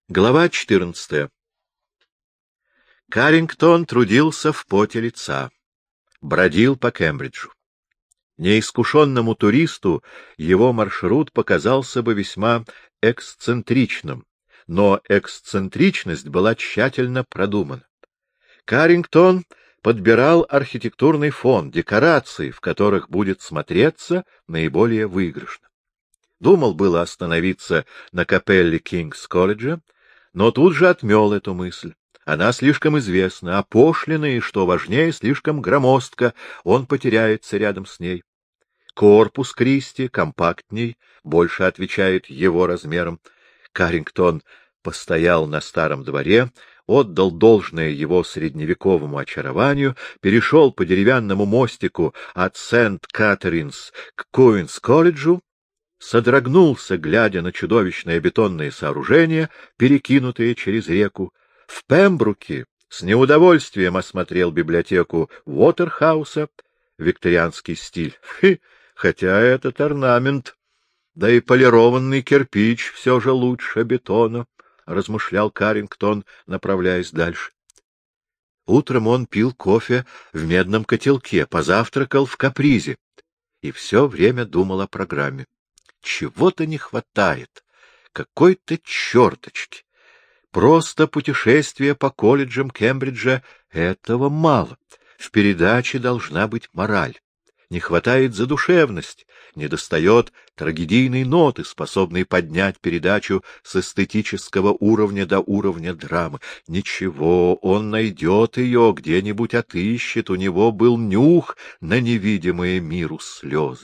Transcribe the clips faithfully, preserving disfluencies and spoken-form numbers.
Глава четырнадцатая. Каррингтон трудился в поте лица, бродил по Кембриджу. Неискушенному туристу его маршрут показался бы весьма эксцентричным, но эксцентричность была тщательно продумана. Каррингтон подбирал архитектурный фон, декорации, в которых будет смотреться наиболее выигрышно. Думал было остановиться на капелле Кингс-колледжа, но тут же отмел эту мысль. Она слишком известна, опошлена и, что важнее, слишком громоздка, он потеряется рядом с ней. Корпус Кристи компактней, больше отвечает его размерам. Каррингтон постоял на старом дворе, отдал должное его средневековому очарованию, перешел по деревянному мостику от Сент-Катеринс к Куинс-колледжу, содрогнулся, глядя на чудовищное бетонное сооружение, перекинутое через реку. В Пембруке с неудовольствием осмотрел библиотеку Уотерхауса, викторианский стиль. Хы, хотя этот орнамент, да и полированный кирпич все же лучше бетона, — размышлял Каррингтон, направляясь дальше. Утром он пил кофе в медном котелке, позавтракал в Капризе и все время думал о программе. Чего-то не хватает, какой-то черточки. Просто путешествие по колледжам Кембриджа — этого мало. В передаче должна быть мораль. Не хватает задушевности, недостает трагедийной ноты, способной поднять передачу с эстетического уровня до уровня драмы. Ничего, он найдет ее, где-нибудь отыщет, у него был нюх на невидимые миру слезы.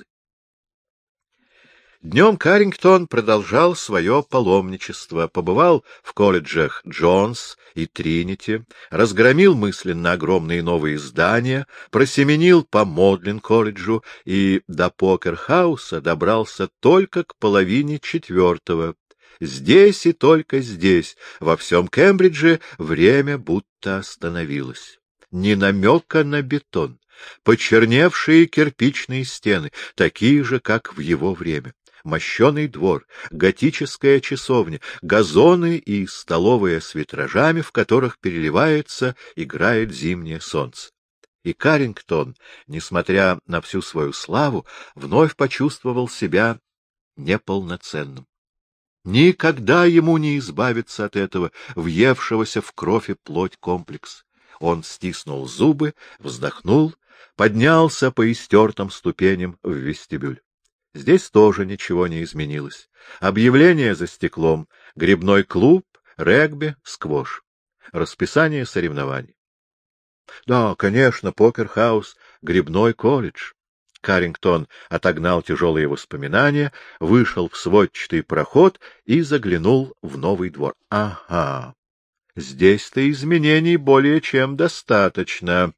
Днем Каррингтон продолжал свое паломничество, побывал в колледжах Джонс и Тринити, разгромил мысленно огромные новые здания, просеменил по Модлин-колледжу и до Покер-хауса добрался только к половине четвертого. Здесь и только здесь, во всем Кембридже, время будто остановилось. Ни намека на бетон, почерневшие кирпичные стены, такие же, как в его время. Мощеный двор, готическая часовня, газоны и столовая с витражами, в которых переливается, играет зимнее солнце. И Каррингтон, несмотря на всю свою славу, вновь почувствовал себя неполноценным. Никогда ему не избавиться от этого въевшегося в кровь и плоть комплекса. Он стиснул зубы, вздохнул, поднялся по истертым ступеням в вестибюль. Здесь тоже ничего не изменилось. Объявление за стеклом, грибной клуб, регби, сквош. Расписание соревнований. Да, конечно, покер-хаус, грибной колледж. Каррингтон отогнал тяжелые воспоминания, вышел в сводчатый проход и заглянул в новый двор. Ага, здесь-то изменений более чем достаточно.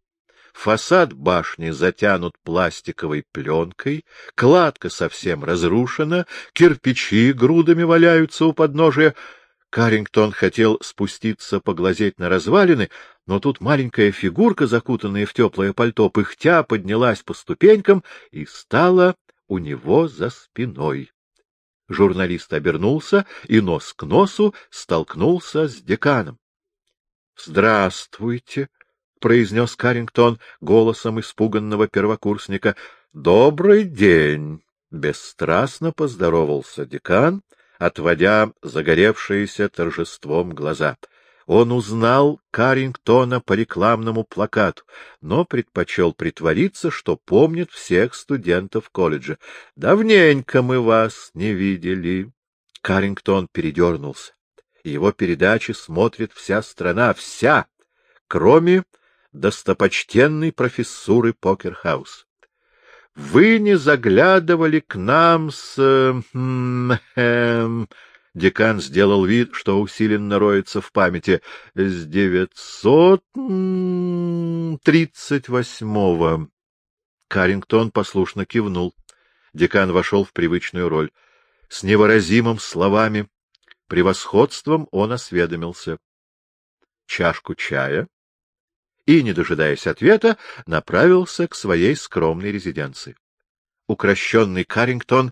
Фасад башни затянут пластиковой пленкой, кладка совсем разрушена, кирпичи грудами валяются у подножия. Каррингтон хотел спуститься поглазеть на развалины, но тут маленькая фигурка, закутанная в теплое пальто, пыхтя поднялась по ступенькам и стала у него за спиной. Журналист обернулся и нос к носу столкнулся с деканом. — Здравствуйте! — произнес Каррингтон голосом испуганного первокурсника. — Добрый день! — бесстрастно поздоровался декан, отводя загоревшиеся торжеством глаза. Он узнал Каррингтона по рекламному плакату, но предпочел притвориться, что помнит всех студентов колледжа. — Давненько мы вас не видели. Каррингтон передернулся. Его передачи смотрит вся страна, вся, кроме достопочтенной профессуры Покер-хаус. Вы не заглядывали к нам с... Хм, эм... Декан сделал вид, что усиленно роется в памяти. С девятьсот тридцать восьмого. Каррингтон послушно кивнул. Декан вошел в привычную роль. С невыразимым словами, превосходством он осведомился. Чашку чая? И, не дожидаясь ответа, направился к своей скромной резиденции. Укращенный Каррингтон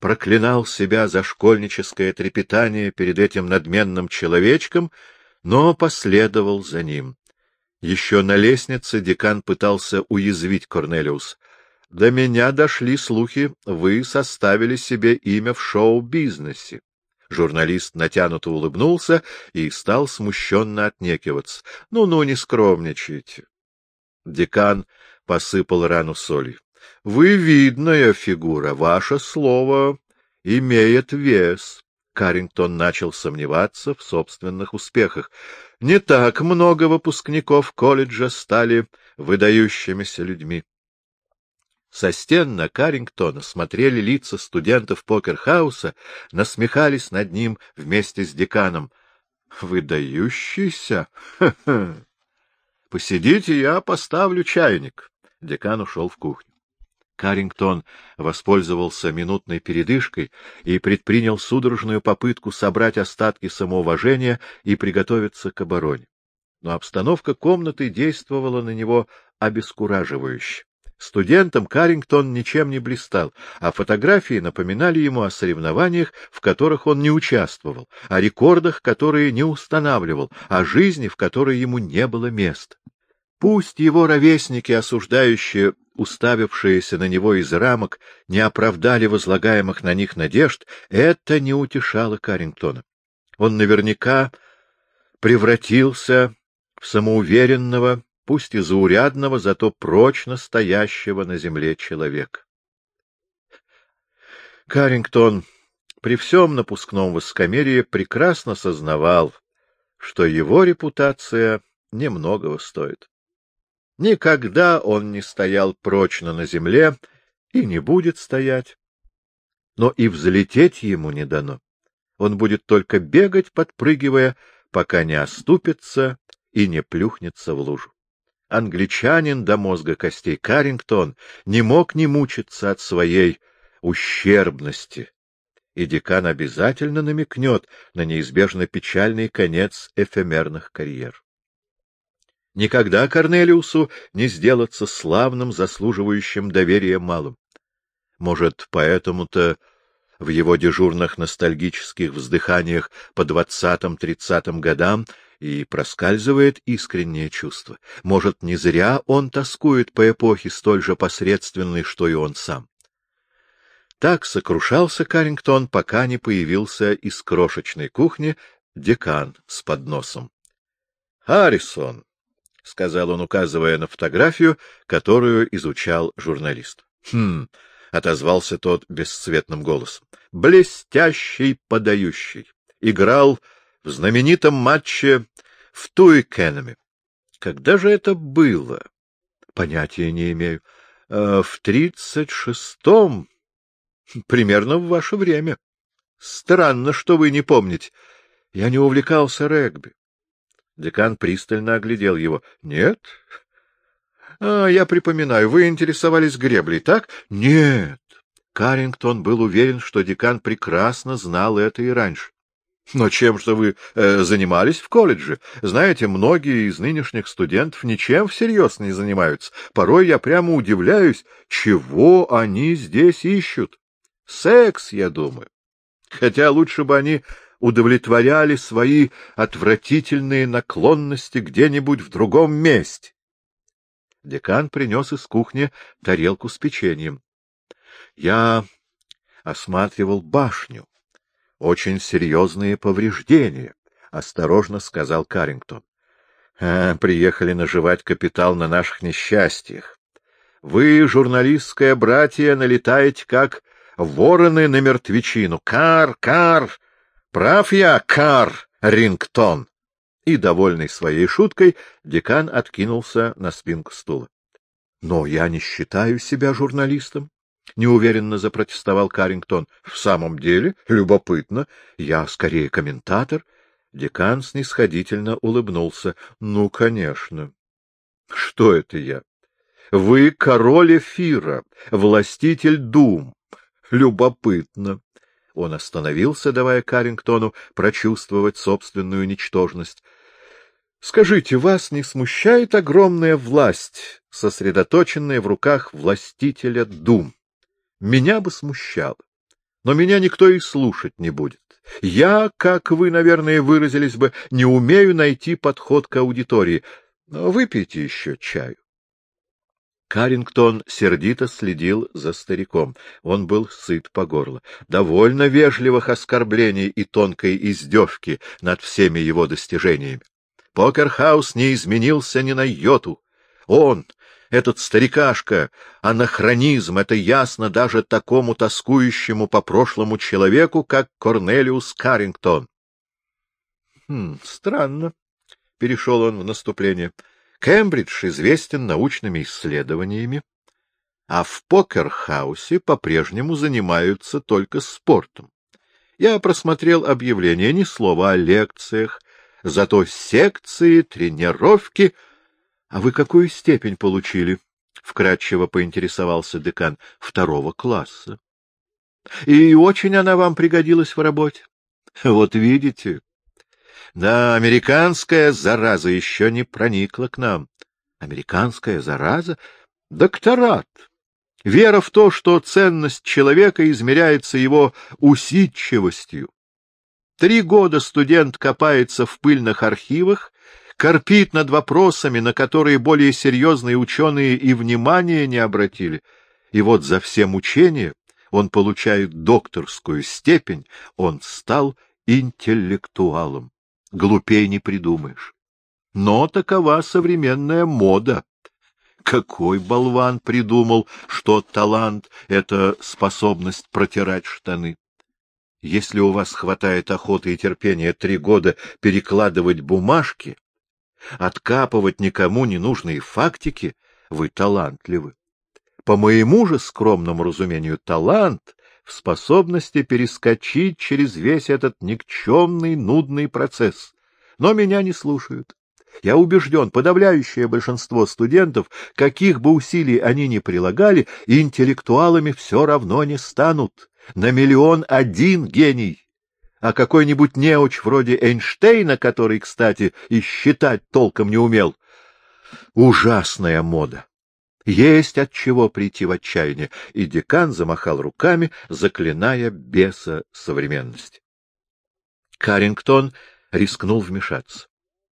проклинал себя за школьническое трепетание перед этим надменным человечком, но последовал за ним. Еще на лестнице декан пытался уязвить Корнелиус. — До меня дошли слухи, вы составили себе имя в шоу-бизнесе. Журналист натянуто улыбнулся и стал смущенно отнекиваться. Ну — Ну-ну, не скромничайте. Декан посыпал рану солью. — Вы видная фигура, ваше слово имеет вес. Каррингтон начал сомневаться в собственных успехах. Не так много выпускников колледжа стали выдающимися людьми. Со стен на Каррингтона смотрели лица студентов Покерхауса, насмехались над ним вместе с деканом. — Выдающийся? Ха-ха! Посидите, я поставлю чайник. Декан ушел в кухню. Каррингтон воспользовался минутной передышкой и предпринял судорожную попытку собрать остатки самоуважения и приготовиться к обороне. Но обстановка комнаты действовала на него обескураживающе. Студентом Каррингтон ничем не блистал, а фотографии напоминали ему о соревнованиях, в которых он не участвовал, о рекордах, которые не устанавливал, о жизни, в которой ему не было места. Пусть его ровесники, осуждающие уставившиеся на него из рамок, не оправдали возлагаемых на них надежд, это не утешало Каррингтона. Он наверняка превратился в самоуверенного, пусть и заурядного, зато прочно стоящего на земле человека. Каррингтон при всем напускном высокомерии прекрасно сознавал, что его репутация немногого стоит. Никогда он не стоял прочно на земле и не будет стоять. Но и взлететь ему не дано. Он будет только бегать, подпрыгивая, пока не оступится и не плюхнется в лужу. Англичанин до мозга костей Каррингтон не мог не мучиться от своей ущербности, и декан обязательно намекнет на неизбежно печальный конец эфемерных карьер. Никогда Корнелиусу не сделаться славным, заслуживающим доверия малым. Может, поэтому-то в его дежурных ностальгических вздыханиях по двадцатым-тридцатым годам и проскальзывает искреннее чувство. Может, не зря он тоскует по эпохе столь же посредственной, что и он сам. Так сокрушался Каррингтон, пока не появился из крошечной кухни декан с подносом. — Харрисон, — сказал он, указывая на фотографию, которую изучал журналист. — Хм, — отозвался тот бесцветным голосом. — Блестящий подающий. Играл в знаменитом матче в Туикенеме. Когда же это было? Понятия не имею. Э, в тридцать шестом, примерно в ваше время. Странно, что вы не помните. Я не увлекался регби. Декан пристально оглядел его. — Нет? — А, я припоминаю, вы интересовались греблей, так? — Нет. Каррингтон был уверен, что декан прекрасно знал это и раньше. — Но чем же вы э, занимались в колледже? Знаете, многие из нынешних студентов ничем всерьез не занимаются. Порой я прямо удивляюсь, чего они здесь ищут. Секс, я думаю. Хотя лучше бы они удовлетворяли свои отвратительные наклонности где-нибудь в другом месте. Декан принес из кухни тарелку с печеньем. Я осматривал башню. Очень серьезные повреждения, — осторожно сказал Каррингтон. А, приехали наживать капитал на наших несчастьях. Вы, журналистское братье, налетаете, как вороны на мертвечину. Кар, кар! Прав я, Кар Рингтон! И, довольный своей шуткой, декан откинулся на спинку стула. — Но я не считаю себя журналистом, — неуверенно запротестовал Каррингтон. — В самом деле, любопытно. Я скорее комментатор. Декан снисходительно улыбнулся. — Ну, конечно. — Что это я? Вы король эфира, властитель дум. Любопытно. Он остановился, давая Каррингтону прочувствовать собственную ничтожность. — Скажите, вас не смущает огромная власть, сосредоточенная в руках властителя дум? Меня бы смущало. но меня никто и слушать не будет. Я, как вы, наверное, выразились бы, не умею найти подход к аудитории. Выпейте еще чаю. Каррингтон сердито следил за стариком. Он был сыт по горло. Довольно вежливых оскорблений и тонкой издевки над всеми его достижениями. Покерхаус не изменился ни на йоту. Он, этот старикашка, анахронизм, это ясно даже такому тоскующему по прошлому человеку, как Корнелиус Каррингтон. Хм, странно, — перешел он в наступление. Кембридж известен научными исследованиями, а в Покерхаусе по-прежнему занимаются только спортом. Я просмотрел объявления, ни слова о лекциях, зато секции, тренировки. — А вы какую степень получили? — вкратчиво поинтересовался декан. — Второго класса. — И очень она вам пригодилась в работе. — Вот видите. Да, американская зараза еще не проникла к нам. Американская зараза? Докторат. Вера в то, что ценность человека измеряется его усидчивостью. Три года студент копается в пыльных архивах, корпит над вопросами, на которые более серьезные ученые и внимания не обратили. И вот за все мучения он получает докторскую степень, он стал интеллектуалом. Глупей не придумаешь. Но такова современная мода. Какой болван придумал, что талант — это способность протирать штаны? Если у вас хватает охоты и терпения три года перекладывать бумажки, откапывать никому не нужные фактики, вы талантливы. По моему же скромному разумению, талант в способности перескочить через весь этот никчемный, нудный процесс. Но меня не слушают. Я убежден, подавляющее большинство студентов, каких бы усилий они ни прилагали, интеллектуалами все равно не станут. На миллион один гений. А какой-нибудь неуч вроде Эйнштейна, который, кстати, и считать толком не умел, ужасная мода. Есть от чего прийти в отчаяние, и декан замахал руками, заклиная беса современности. Каррингтон рискнул вмешаться.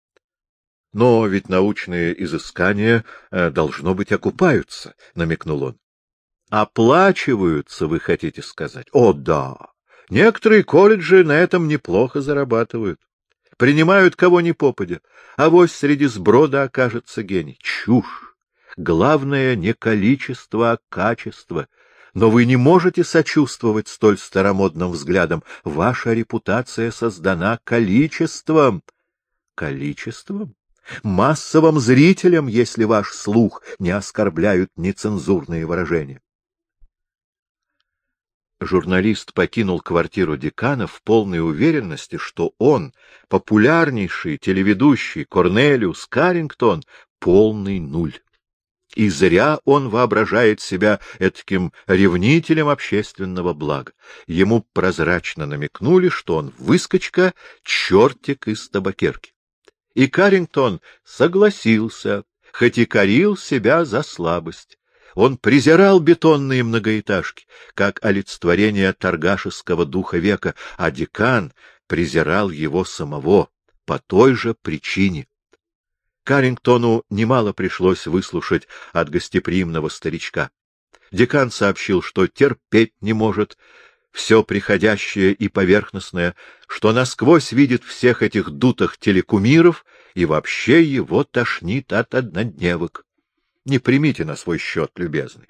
— Но ведь научные изыскания, э, должно быть, окупаются, — намекнул он. — Оплачиваются, вы хотите сказать? О, да! Некоторые колледжи на этом неплохо зарабатывают. Принимают кого ни попадя, авось среди сброда окажется гений. Чушь! Главное не количество, а качество. Но вы не можете сочувствовать столь старомодным взглядам. Ваша репутация создана количеством. Количеством? Массовым зрителям, если ваш слух не оскорбляют нецензурные выражения. Журналист покинул квартиру декана в полной уверенности, что он, популярнейший телеведущий Корнелиус Каррингтон, полный нуль. И зря он воображает себя этаким ревнителем общественного блага. Ему прозрачно намекнули, что он выскочка, чертик из табакерки. И Каррингтон согласился, хоть и корил себя за слабость. Он презирал бетонные многоэтажки, как олицетворение торгашеского духа века, а декан презирал его самого по той же причине. Каррингтону немало пришлось выслушать от гостеприимного старичка. Декан сообщил, что терпеть не может все приходящее и поверхностное, что насквозь видит всех этих дутых телекумиров и вообще его тошнит от однодневок. Не примите на свой счет, любезный.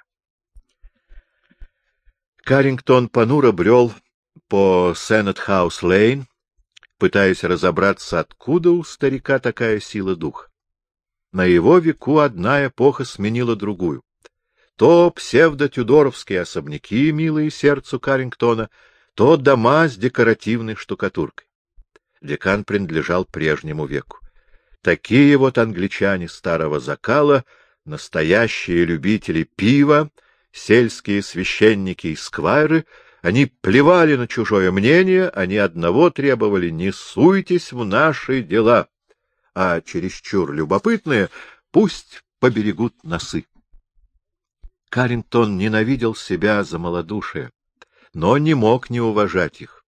Каррингтон понуро брел по Сеннет-хаус-лейн, пытаясь разобраться, откуда у старика такая сила духа. На его веку одна эпоха сменила другую. То псевдо-тюдоровские особняки, милые сердцу Каррингтона, то дома с декоративной штукатуркой. Декан принадлежал прежнему веку. Такие вот англичане старого закала, настоящие любители пива, сельские священники и сквайры, они плевали на чужое мнение, они одного требовали: не суйтесь в наши дела. А чересчур любопытные пусть поберегут носы. Каррингтон ненавидел себя за малодушие, но не мог не уважать их.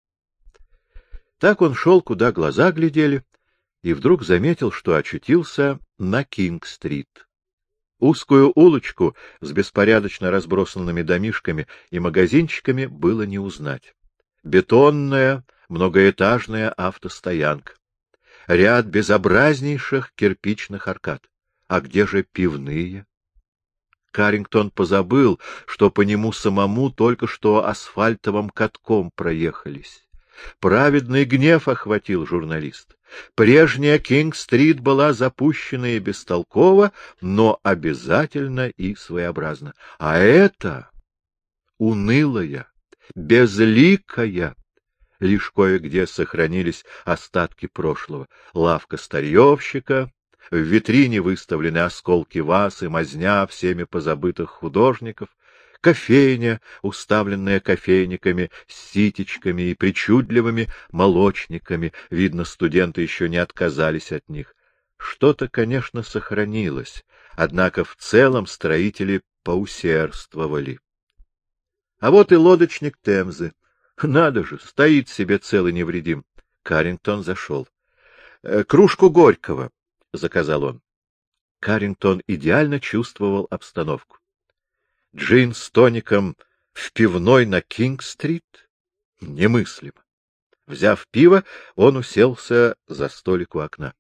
Так он шел, куда глаза глядели, и вдруг заметил, что очутился на Кинг-стрит. Узкую улочку с беспорядочно разбросанными домишками и магазинчиками было не узнать. Бетонная, многоэтажная автостоянка. Ряд безобразнейших кирпичных аркад. А где же пивные? Каррингтон позабыл, что по нему самому только что асфальтовым катком проехались. Праведный гнев охватил журналист. Прежняя Кинг-стрит была запущена и бестолкова, но обязательно и своеобразна. А это унылая, безликая, лишь кое-где сохранились остатки прошлого. Лавка старьевщика, в витрине выставлены осколки ваз и мазня всеми позабытых художников, кофейня, уставленная кофейниками, с ситечками и причудливыми молочниками. Видно, студенты еще не отказались от них. Что-то, конечно, сохранилось, однако в целом строители поусердствовали. А вот и лодочник Темзы. Надо же, стоит себе целый невредим. Каррингтон зашел. — Кружку Горького, — заказал он. Каррингтон идеально чувствовал обстановку. Джин с тоником в пивной на Кинг-стрит? Немыслимо. Взяв пиво, он уселся за столик у окна.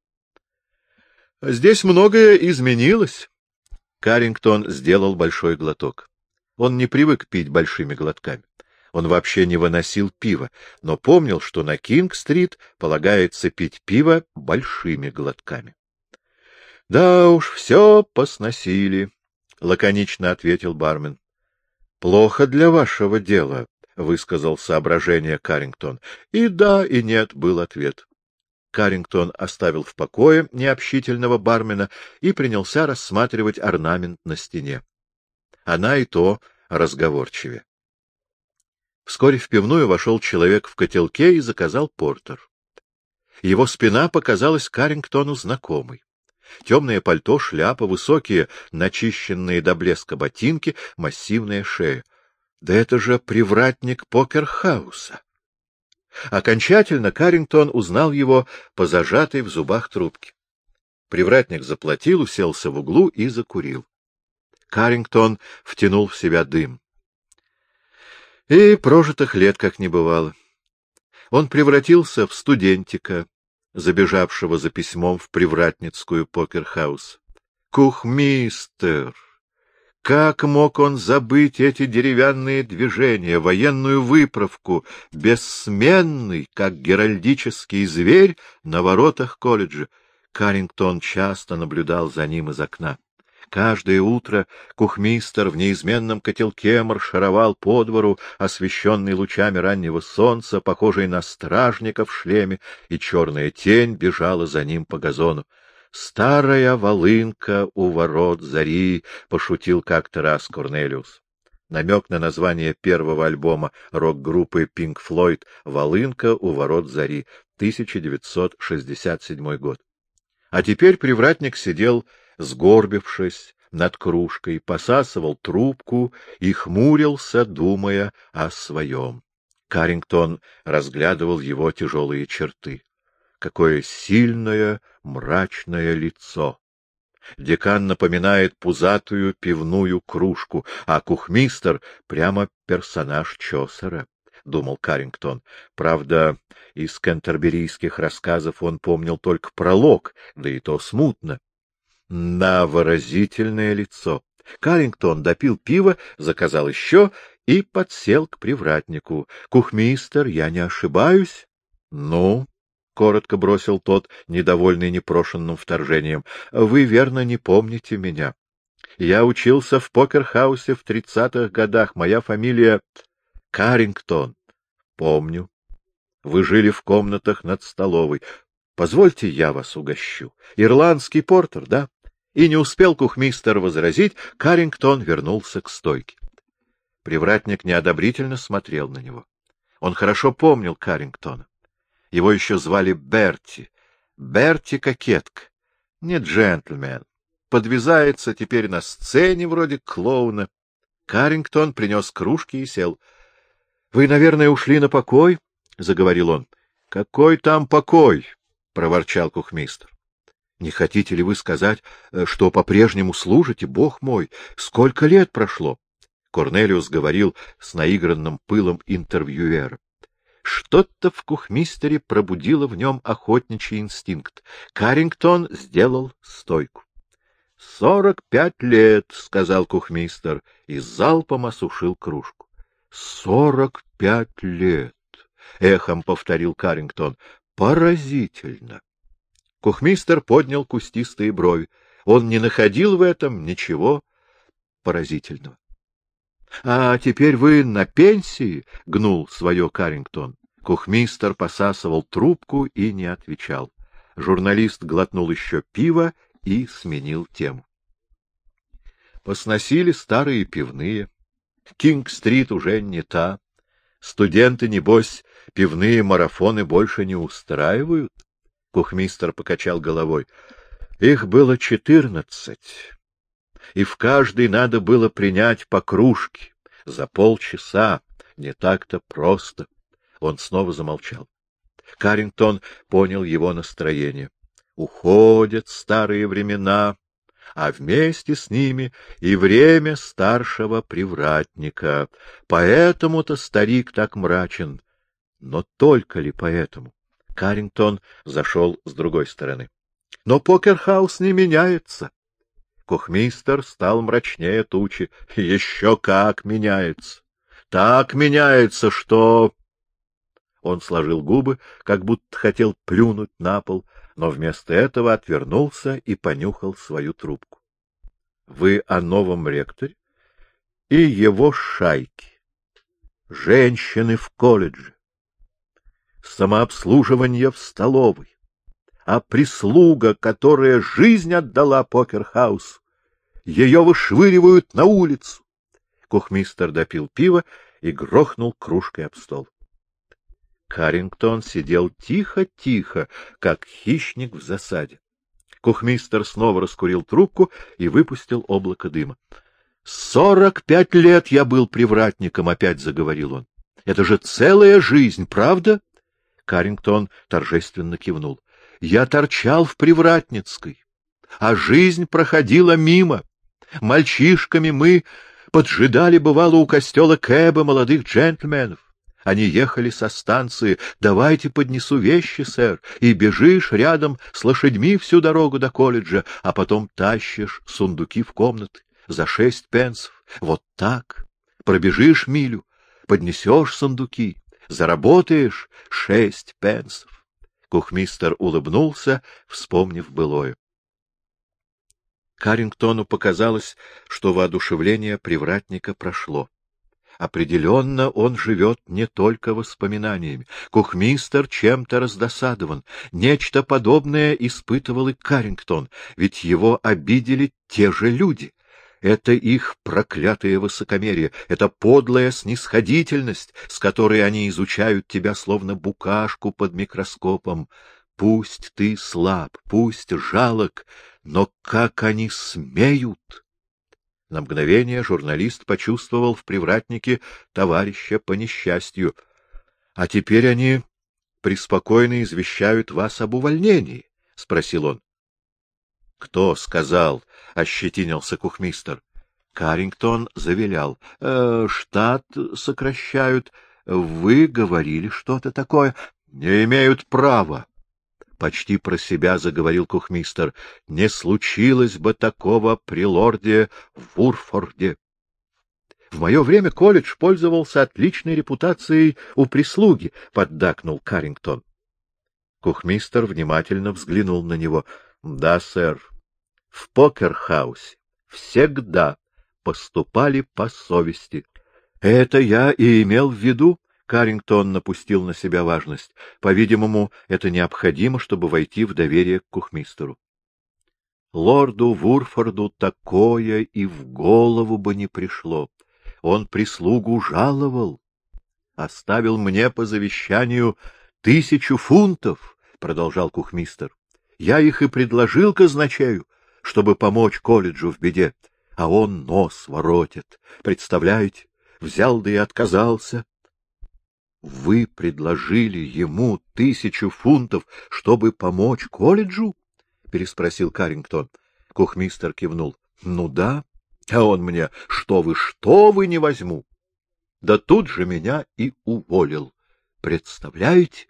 — Здесь многое изменилось. Каррингтон сделал большой глоток. Он не привык пить большими глотками. Он вообще не выносил пива, но помнил, что на Кинг-стрит полагается пить пиво большими глотками. — Да уж, все посносили, — лаконично ответил бармен. — Плохо для вашего дела, — высказал соображение Каррингтон. И да, и нет, был ответ. Каррингтон оставил в покое необщительного бармена и принялся рассматривать орнамент на стене. Она и то разговорчивее. Вскоре в пивную вошел человек в котелке и заказал портер. Его спина показалась Каррингтону знакомой. Темное пальто, шляпа, высокие, начищенные до блеска ботинки, массивная шея. Да это же привратник Покерхауса! Окончательно Каррингтон узнал его по зажатой в зубах трубке. Привратник заплатил, уселся в углу и закурил. Каррингтон втянул в себя дым. И прожитых лет как не бывало. Он превратился в студентика, забежавшего за письмом в привратницкую Покерхаус. Кухмистер! Как мог он забыть эти деревянные движения, военную выправку, бессменный, как геральдический зверь, на воротах колледжа? Каррингтон часто наблюдал за ним из окна. Каждое утро кухмистер в неизменном котелке маршировал по двору, освещенный лучами раннего солнца, похожий на стражника в шлеме, и черная тень бежала за ним по газону. «Старая волынка у ворот зари», — пошутил как-то раз Корнелиус. Намек на название первого альбома рок-группы Pink Floyd «Волынка у ворот зари», тысяча девятьсот шестьдесят седьмой год. А теперь привратник сидел, сгорбившись над кружкой, посасывал трубку и хмурился, думая о своем. Каррингтон разглядывал его тяжелые черты. Какое сильное, мрачное лицо! Декан напоминает пузатую пивную кружку, а кухмистер — прямо персонаж Чосера, — думал Каррингтон. Правда, из кентерберийских рассказов он помнил только пролог, да и то смутно. На выразительное лицо. Каррингтон допил пиво, заказал еще и подсел к привратнику. — Кухмистер, я не ошибаюсь? — Ну? — коротко бросил тот, недовольный непрошенным вторжением. — Вы, верно, не помните меня. Я учился в Покерхаусе в тридцатых годах. Моя фамилия Каррингтон. — Помню. Вы жили в комнатах над столовой. Позвольте, я вас угощу. Ирландский портер, да? И не успел кухмистер возразить, Каррингтон вернулся к стойке. Привратник неодобрительно смотрел на него. Он хорошо помнил Каррингтона. Его еще звали Берти. Берти-кокетка. Не джентльмен. Подвязается теперь на сцене вроде клоуна. Каррингтон принес кружки и сел. — Вы, наверное, ушли на покой? — заговорил он. — Какой там покой? — проворчал кухмистр. — Не хотите ли вы сказать, что по-прежнему служите, Бог мой? Сколько лет прошло? Корнелиус говорил с наигранным пылом интервьюера. Что-то в кухмистере пробудило в нем охотничий инстинкт. Каррингтон сделал стойку. — Сорок пять лет, — сказал кухмистер, и залпом осушил кружку. — Сорок пять лет, — эхом повторил Каррингтон. — Поразительно. Кухмистер поднял кустистые брови. Он не находил в этом ничего поразительного. — А теперь вы на пенсии? — гнул свое Каррингтон. Кухмистер посасывал трубку и не отвечал. Журналист глотнул еще пива и сменил тему. Посносили старые пивные. Кинг-стрит уже не та. Студенты, небось, пивные марафоны больше не устраивают? Кухмистер покачал головой. Их было четырнадцать, и в каждой надо было принять по кружке за полчаса. Не так-то просто. Он снова замолчал. Каррингтон понял его настроение. Уходят старые времена, а вместе с ними и время старшего привратника. Поэтому-то старик так мрачен. Но только ли поэтому? Каррингтон зашел с другой стороны. Но покерхаус не меняется. Кухмистер стал мрачнее тучи. Еще как меняется. Так меняется, что... Он сложил губы, как будто хотел плюнуть на пол, но вместо этого отвернулся и понюхал свою трубку. — Вы о новом ректоре? — И его шайке. Женщины в колледже. Самообслуживание в столовой. А прислуга, которая жизнь отдала покерхаусу, ее вышвыривают на улицу. Кухмистер допил пиво и грохнул кружкой об стол. Каррингтон сидел тихо-тихо, как хищник в засаде. Кухмистер снова раскурил трубку и выпустил облако дыма. — Сорок пять лет я был привратником, — опять заговорил он. — Это же целая жизнь, правда? Каррингтон торжественно кивнул. — Я торчал в Привратницкой, а жизнь проходила мимо. Мальчишками мы поджидали, бывало, у костела кэба молодых джентльменов. Они ехали со станции. «Давайте поднесу вещи, сэр», и бежишь рядом с лошадьми всю дорогу до колледжа, а потом тащишь сундуки в комнаты за шесть пенсов. Вот так. Пробежишь милю, поднесешь сундуки, заработаешь шесть пенсов. Кухмистер улыбнулся, вспомнив былое. Каррингтону показалось, что воодушевление привратника прошло. Определенно он живет не только воспоминаниями. Кухмистер чем-то раздосадован. Нечто подобное испытывал и Каррингтон, ведь его обидели те же люди. Это их проклятое высокомерие, это подлая снисходительность, с которой они изучают тебя словно букашку под микроскопом. Пусть ты слаб, пусть жалок, но как они смеют! На мгновение журналист почувствовал в привратнике товарища по несчастью. — А теперь они преспокойно извещают вас об увольнении? — спросил он. — Кто сказал? — ощетинился кухмистер. Каррингтон завилял. «Э, — Штат сокращают. Вы говорили что-то такое. — Не имеют права. Почти про себя заговорил кухмистер. — Не случилось бы такого при лорде Вурфорде. В мое время колледж пользовался отличной репутацией у прислуги, — поддакнул Каррингтон. Кухмистер внимательно взглянул на него. — Да, сэр, в покерхаусе всегда поступали по совести. — Это я и имел в виду. Каррингтон напустил на себя важность. По-видимому, это необходимо, чтобы войти в доверие к кухмистеру. Лорду Вурфорду такое и в голову бы не пришло. Он прислугу жаловал. Оставил мне по завещанию тысячу фунтов, — продолжал кухмистер. Я их и предложил казначею, чтобы помочь колледжу в беде, а он нос воротит. Представляете, взял да и отказался. Вы предложили ему тысячу фунтов, чтобы помочь колледжу? — переспросил Каррингтон. Кухмистер кивнул. — Ну да. А он мне: что вы, что вы, не возьму. Да тут же меня и уволил. Представляете?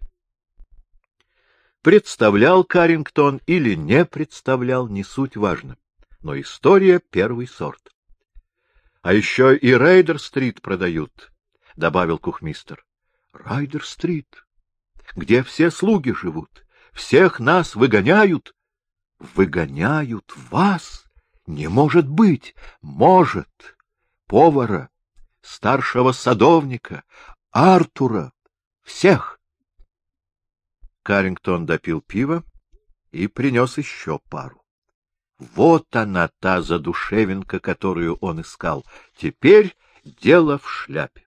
Представлял Каррингтон или не представлял, не суть важно. Но история первый сорт. — А еще и Рейдер-стрит продают, — добавил кухмистер. — Райдер-стрит, где все слуги живут, всех нас выгоняют. — Выгоняют вас? Не может быть! Может! Повара, старшего садовника, Артура, всех! Каррингтон допил пиво и принес еще пару. Вот она, та задушевинка, которую он искал. Теперь дело в шляпе.